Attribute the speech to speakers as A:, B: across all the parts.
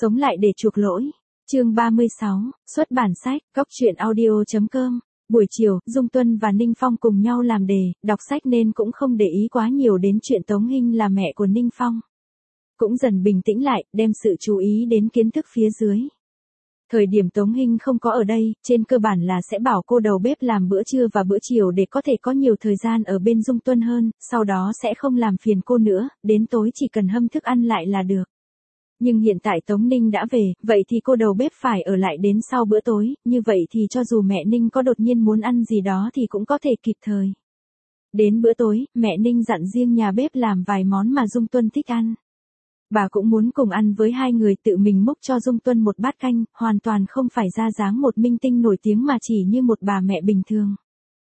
A: Sống lại để chuộc lỗi. Chương 36, xuất bản sách, Cóc truyện audio.com. Buổi chiều, Dung Tuân và Ninh Phong cùng nhau làm đề, đọc sách nên cũng không để ý quá nhiều đến chuyện Tống Hinh là mẹ của Ninh Phong. Cũng dần bình tĩnh lại, đem sự chú ý đến kiến thức phía dưới. Thời điểm Tống Hinh không có ở đây, trên cơ bản là sẽ bảo cô đầu bếp làm bữa trưa và bữa chiều để có thể có nhiều thời gian ở bên Dung Tuân hơn, sau đó sẽ không làm phiền cô nữa, đến tối chỉ cần hâm thức ăn lại là được. Nhưng hiện tại Tống Ninh đã về, vậy thì cô đầu bếp phải ở lại đến sau bữa tối, như vậy thì cho dù mẹ Ninh có đột nhiên muốn ăn gì đó thì cũng có thể kịp thời. Đến bữa tối, mẹ Ninh dặn riêng nhà bếp làm vài món mà Dung Tuân thích ăn. Bà cũng muốn cùng ăn với hai người, tự mình múc cho Dung Tuân một bát canh, hoàn toàn không phải ra dáng một minh tinh nổi tiếng mà chỉ như một bà mẹ bình thường.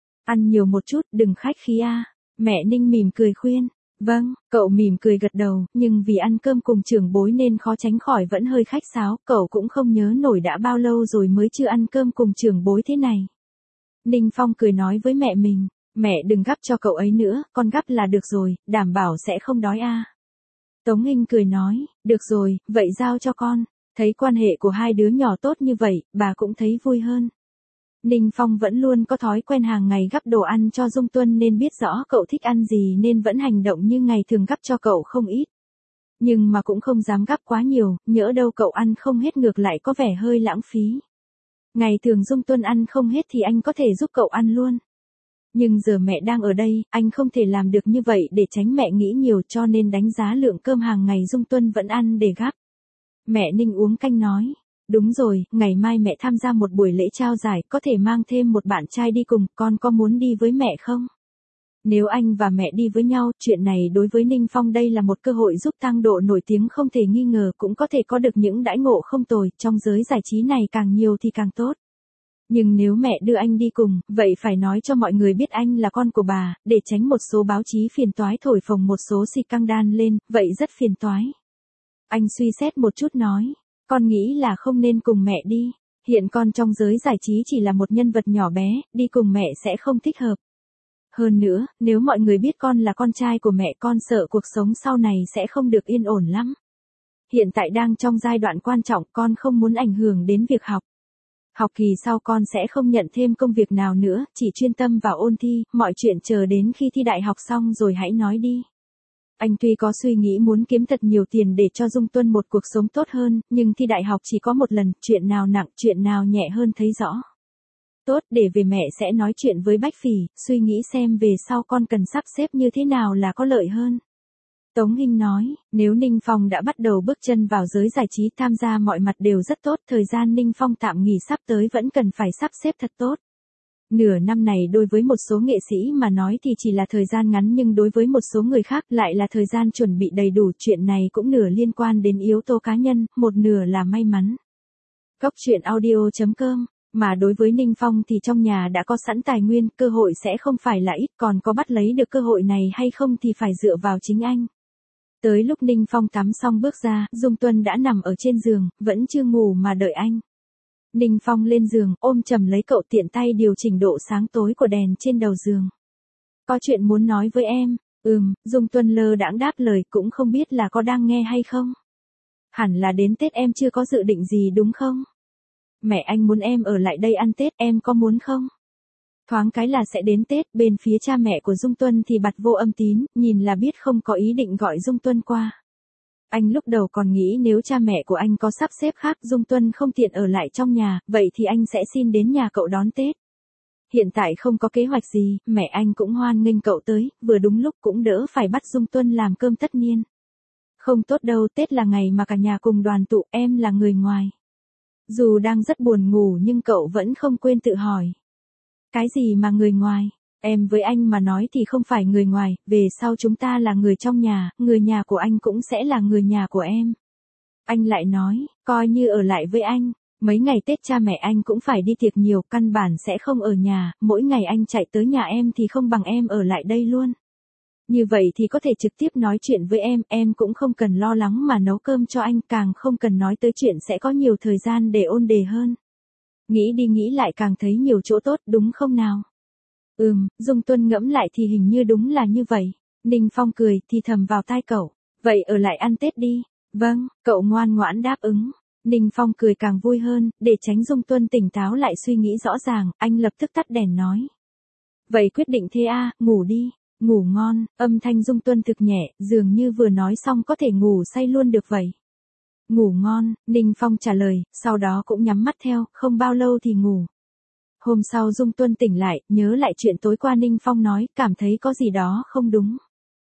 A: Ăn nhiều một chút, đừng khách khí a. Mẹ Ninh mỉm cười khuyên. Vâng, cậu mỉm cười gật đầu, nhưng vì ăn cơm cùng trưởng bối nên khó tránh khỏi vẫn hơi khách sáo, cậu cũng không nhớ nổi đã bao lâu rồi mới chưa ăn cơm cùng trưởng bối thế này. Ninh Phong cười nói với mẹ mình, mẹ đừng gắp cho cậu ấy nữa, con gắp là được rồi, đảm bảo sẽ không đói a. Tống Hinh cười nói, được rồi, vậy giao cho con. Thấy quan hệ của hai đứa nhỏ tốt như vậy, bà cũng thấy vui hơn. Ninh Phong vẫn luôn có thói quen hàng ngày gắp đồ ăn cho Dung Tuân nên biết rõ cậu thích ăn gì nên vẫn hành động như ngày thường gắp cho cậu không ít. Nhưng mà cũng không dám gắp quá nhiều, nhỡ đâu cậu ăn không hết ngược lại có vẻ hơi lãng phí. Ngày thường Dung Tuân ăn không hết thì anh có thể giúp cậu ăn luôn. Nhưng giờ mẹ đang ở đây, anh không thể làm được như vậy để tránh mẹ nghĩ nhiều, cho nên đánh giá lượng cơm hàng ngày Dung Tuân vẫn ăn để gắp. Mẹ Ninh uống canh nói. Đúng rồi, ngày mai mẹ tham gia một buổi lễ trao giải, có thể mang thêm một bạn trai đi cùng, con có muốn đi với mẹ không? Nếu anh và mẹ đi với nhau, chuyện này đối với Ninh Phong đây là một cơ hội giúp tăng độ nổi tiếng không thể nghi ngờ, cũng có thể có được những đãi ngộ không tồi, trong giới giải trí này càng nhiều thì càng tốt. Nhưng nếu mẹ đưa anh đi cùng, vậy phải nói cho mọi người biết anh là con của bà, để tránh một số báo chí phiền toái thổi phồng một số scandal lên, vậy rất phiền toái. Anh suy xét một chút nói. Con nghĩ là không nên cùng mẹ đi. Hiện con trong giới giải trí chỉ là một nhân vật nhỏ bé, đi cùng mẹ sẽ không thích hợp. Hơn nữa, nếu mọi người biết con là con trai của mẹ, con sợ cuộc sống sau này sẽ không được yên ổn lắm. Hiện tại đang trong giai đoạn quan trọng, con không muốn ảnh hưởng đến việc học. Học kỳ sau con sẽ không nhận thêm công việc nào nữa, chỉ chuyên tâm vào ôn thi, mọi chuyện chờ đến khi thi đại học xong rồi hãy nói đi. Anh tuy có suy nghĩ muốn kiếm thật nhiều tiền để cho Dung Tuân một cuộc sống tốt hơn, nhưng thi đại học chỉ có một lần, chuyện nào nặng, chuyện nào nhẹ hơn thấy rõ. Tốt, để về mẹ sẽ nói chuyện với Bách Phỉ, suy nghĩ xem về sau con cần sắp xếp như thế nào là có lợi hơn. Tống Hinh nói, nếu Ninh Phong đã bắt đầu bước chân vào giới giải trí, tham gia mọi mặt đều rất tốt, thời gian Ninh Phong tạm nghỉ sắp tới vẫn cần phải sắp xếp thật tốt. Nửa năm này đối với một số nghệ sĩ mà nói thì chỉ là thời gian ngắn, nhưng đối với một số người khác lại là thời gian chuẩn bị đầy đủ, chuyện này cũng nửa liên quan đến yếu tố cá nhân, một nửa là may mắn. Cóc truyện audio.com, mà đối với Ninh Phong thì trong nhà đã có sẵn tài nguyên, cơ hội sẽ không phải là ít, còn có bắt lấy được cơ hội này hay không thì phải dựa vào chính anh. Tới lúc Ninh Phong tắm xong bước ra, Dung Tuân đã nằm ở trên giường, vẫn chưa ngủ mà đợi anh. Ninh Phong lên giường, ôm chầm lấy cậu, tiện tay điều chỉnh độ sáng tối của đèn trên đầu giường. Có chuyện muốn nói với em. Dung Tuân lơ đãng đáp lời, cũng không biết là có đang nghe hay không. Hẳn là đến Tết em chưa có dự định gì đúng không? Mẹ anh muốn em ở lại đây ăn Tết, em có muốn không? Thoáng cái là sẽ đến Tết, bên phía cha mẹ của Dung Tuân thì bặt vô âm tín, nhìn là biết không có ý định gọi Dung Tuân qua. Anh lúc đầu còn nghĩ nếu cha mẹ của anh có sắp xếp khác, Dung Tuân không tiện ở lại trong nhà, vậy thì anh sẽ xin đến nhà cậu đón Tết. Hiện tại không có kế hoạch gì, mẹ anh cũng hoan nghênh cậu tới, vừa đúng lúc cũng đỡ phải bắt Dung Tuân làm cơm tất niên. Không tốt đâu, Tết là ngày mà cả nhà cùng đoàn tụ, em là người ngoài. Dù đang rất buồn ngủ nhưng cậu vẫn không quên tự hỏi. Cái gì mà người ngoài? Em với anh mà nói thì không phải người ngoài, về sau chúng ta là người trong nhà, người nhà của anh cũng sẽ là người nhà của em. Anh lại nói, coi như ở lại với anh, mấy ngày Tết cha mẹ anh cũng phải đi tiệc nhiều, căn bản sẽ không ở nhà, mỗi ngày anh chạy tới nhà em thì không bằng em ở lại đây luôn. Như vậy thì có thể trực tiếp nói chuyện với em cũng không cần lo lắng mà nấu cơm cho anh, càng không cần nói tới chuyện sẽ có nhiều thời gian để ôn đề hơn. Nghĩ đi nghĩ lại càng thấy nhiều chỗ tốt, đúng không nào? Dung Tuân ngẫm lại thì hình như đúng là như vậy. Ninh Phong cười thì thầm vào tai cậu. Vậy ở lại ăn Tết đi. Vâng, cậu ngoan ngoãn đáp ứng. Ninh Phong cười càng vui hơn, để tránh Dung Tuân tỉnh táo lại suy nghĩ rõ ràng, anh lập tức tắt đèn nói. Vậy quyết định thế à, ngủ đi, ngủ ngon, âm thanh Dung Tuân thực nhẹ, dường như vừa nói xong có thể ngủ say luôn được vậy. Ngủ ngon, Ninh Phong trả lời, sau đó cũng nhắm mắt theo, không bao lâu thì ngủ. Hôm sau Dung Tuân tỉnh lại, nhớ lại chuyện tối qua Ninh Phong nói, cảm thấy có gì đó không đúng.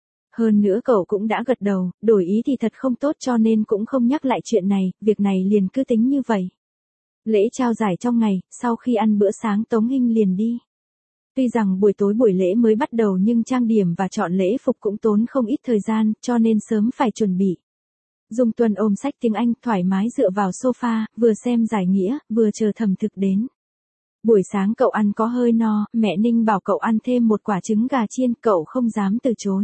A: Hơn nữa cậu cũng đã gật đầu, đổi ý thì thật không tốt cho nên cũng không nhắc lại chuyện này, việc này liền cứ tính như vậy. Lễ trao giải trong ngày, sau khi ăn bữa sáng Tống Hinh liền đi. Tuy rằng buổi tối buổi lễ mới bắt đầu nhưng trang điểm và chọn lễ phục cũng tốn không ít thời gian, cho nên sớm phải chuẩn bị. Dung Tuân ôm sách tiếng Anh thoải mái dựa vào sofa, vừa xem giải nghĩa, vừa chờ thẩm thực đến. Buổi sáng cậu ăn có hơi no, mẹ Ninh bảo cậu ăn thêm một quả trứng gà chiên, cậu không dám từ chối.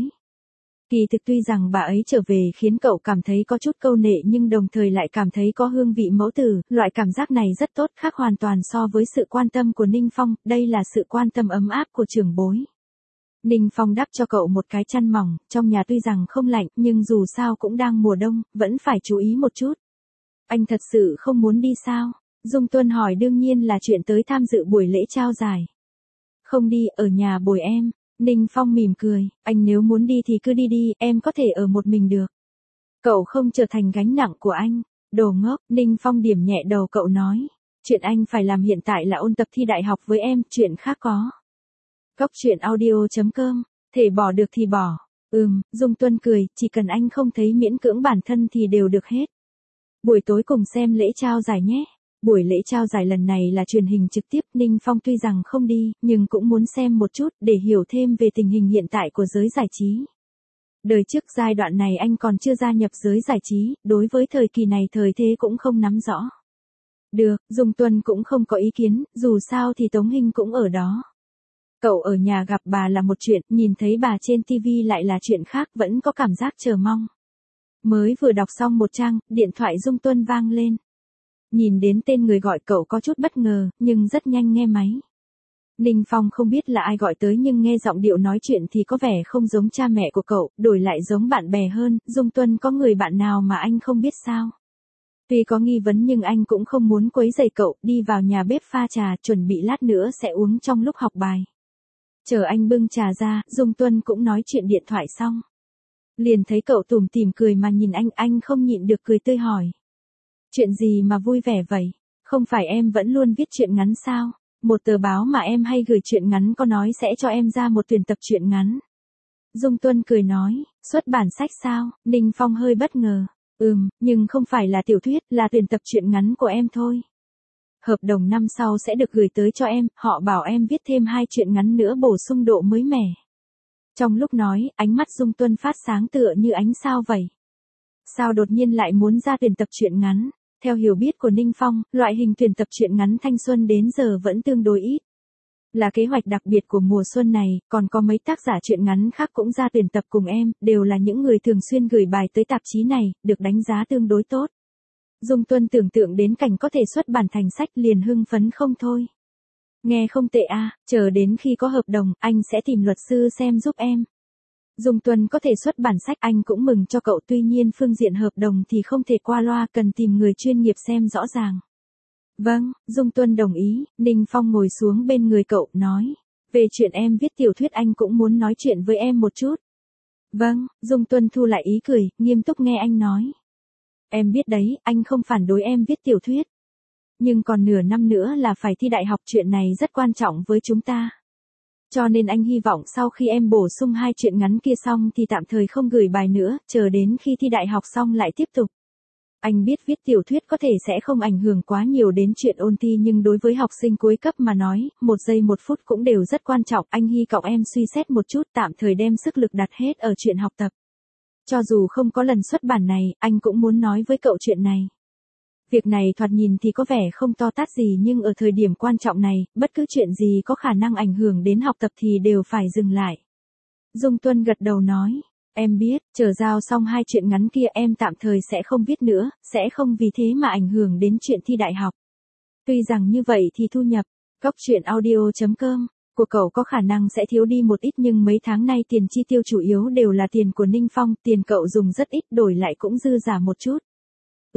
A: Kỳ thực tuy rằng bà ấy trở về khiến cậu cảm thấy có chút câu nệ nhưng đồng thời lại cảm thấy có hương vị mẫu tử, loại cảm giác này rất tốt, khác hoàn toàn so với sự quan tâm của Ninh Phong, đây là sự quan tâm ấm áp của trưởng bối. Ninh Phong đắp cho cậu một cái chăn mỏng, trong nhà tuy rằng không lạnh nhưng dù sao cũng đang mùa đông, vẫn phải chú ý một chút. Anh thật sự không muốn đi sao? Dung Tuân hỏi đương nhiên là chuyện tới tham dự buổi lễ trao giải. Không đi, ở nhà bồi em. Ninh Phong mỉm cười, anh nếu muốn đi thì cứ đi đi, em có thể ở một mình được. Cậu không trở thành gánh nặng của anh. Đồ ngốc, Ninh Phong điểm nhẹ đầu cậu nói. Chuyện anh phải làm hiện tại là ôn tập thi đại học với em, chuyện khác có. Cóc truyện audio.com, thể bỏ được thì bỏ. Dung Tuân cười, chỉ cần anh không thấy miễn cưỡng bản thân thì đều được hết. Buổi tối cùng xem lễ trao giải nhé. Buổi lễ trao giải lần này là truyền hình trực tiếp, Ninh Phong tuy rằng không đi, nhưng cũng muốn xem một chút để hiểu thêm về tình hình hiện tại của giới giải trí. Đời trước giai đoạn này anh còn chưa gia nhập giới giải trí, đối với thời kỳ này thời thế cũng không nắm rõ. Được, Dung Tuân cũng không có ý kiến, dù sao thì Tống Hinh cũng ở đó. Cậu ở nhà gặp bà là một chuyện, nhìn thấy bà trên TV lại là chuyện khác, vẫn có cảm giác chờ mong. Mới vừa đọc xong một trang, điện thoại Dung Tuân vang lên. Nhìn đến tên người gọi cậu có chút bất ngờ, nhưng rất nhanh nghe máy. Ninh Phong không biết là ai gọi tới nhưng nghe giọng điệu nói chuyện thì có vẻ không giống cha mẹ của cậu, đổi lại giống bạn bè hơn. Dung Tuân có người bạn nào mà anh không biết sao? Tuy có nghi vấn nhưng anh cũng không muốn quấy rầy cậu, đi vào nhà bếp pha trà, chuẩn bị lát nữa sẽ uống trong lúc học bài. Chờ anh bưng trà ra, Dung Tuân cũng nói chuyện điện thoại xong. Liền thấy cậu tủm tỉm cười mà nhìn anh không nhịn được cười tươi hỏi. Chuyện gì mà vui vẻ vậy? Không phải em vẫn luôn viết truyện ngắn sao? Một tờ báo mà em hay gửi truyện ngắn có nói sẽ cho em ra một tuyển tập truyện ngắn. Dung Tuân cười nói, xuất bản sách sao? Ninh Phong hơi bất ngờ. Nhưng không phải là tiểu thuyết, là tuyển tập truyện ngắn của em thôi. Hợp đồng năm sau sẽ được gửi tới cho em, họ bảo em viết thêm 2 truyện ngắn nữa bổ sung độ mới mẻ. Trong lúc nói, ánh mắt Dung Tuân phát sáng tựa như ánh sao vậy. Sao đột nhiên lại muốn ra tuyển tập truyện ngắn? Theo hiểu biết của Ninh Phong, loại hình tuyển tập truyện ngắn thanh xuân đến giờ vẫn tương đối ít. Là kế hoạch đặc biệt của mùa xuân này, còn có mấy tác giả truyện ngắn khác cũng ra tuyển tập cùng em, đều là những người thường xuyên gửi bài tới tạp chí này, được đánh giá tương đối tốt. Dung Tuân tưởng tượng đến cảnh có thể xuất bản thành sách liền hưng phấn không thôi. Nghe không tệ à, chờ đến khi có hợp đồng, anh sẽ tìm luật sư xem giúp em. Dung Tuân có thể xuất bản sách anh cũng mừng cho cậu, tuy nhiên phương diện hợp đồng thì không thể qua loa, cần tìm người chuyên nghiệp xem rõ ràng. Vâng, Dung Tuân đồng ý. Ninh Phong ngồi xuống bên người cậu, nói. Về chuyện em viết tiểu thuyết anh cũng muốn nói chuyện với em một chút. Vâng, Dung Tuân thu lại ý cười, nghiêm túc nghe anh nói. Em biết đấy, anh không phản đối em viết tiểu thuyết. Nhưng còn nửa năm nữa là phải thi đại học, chuyện này rất quan trọng với chúng ta. Cho nên anh hy vọng sau khi em bổ sung 2 truyện ngắn kia xong thì tạm thời không gửi bài nữa, chờ đến khi thi đại học xong lại tiếp tục. Anh biết viết tiểu thuyết có thể sẽ không ảnh hưởng quá nhiều đến chuyện ôn thi nhưng đối với học sinh cuối cấp mà nói, 1 giây 1 phút cũng đều rất quan trọng. Anh hy vọng em suy xét một chút, tạm thời đem sức lực đặt hết ở chuyện học tập. Cho dù không có lần xuất bản này, anh cũng muốn nói với cậu chuyện này. Việc này thoạt nhìn thì có vẻ không to tát gì nhưng ở thời điểm quan trọng này, bất cứ chuyện gì có khả năng ảnh hưởng đến học tập thì đều phải dừng lại. Dung Tuân gật đầu nói, em biết, chờ giao xong 2 truyện ngắn kia em tạm thời sẽ không viết nữa, sẽ không vì thế mà ảnh hưởng đến chuyện thi đại học. Tuy rằng như vậy thì thu nhập, cóc truyện audio.com, của cậu có khả năng sẽ thiếu đi một ít nhưng mấy tháng nay tiền chi tiêu chủ yếu đều là tiền của Ninh Phong, tiền cậu dùng rất ít đổi lại cũng dư giả một chút.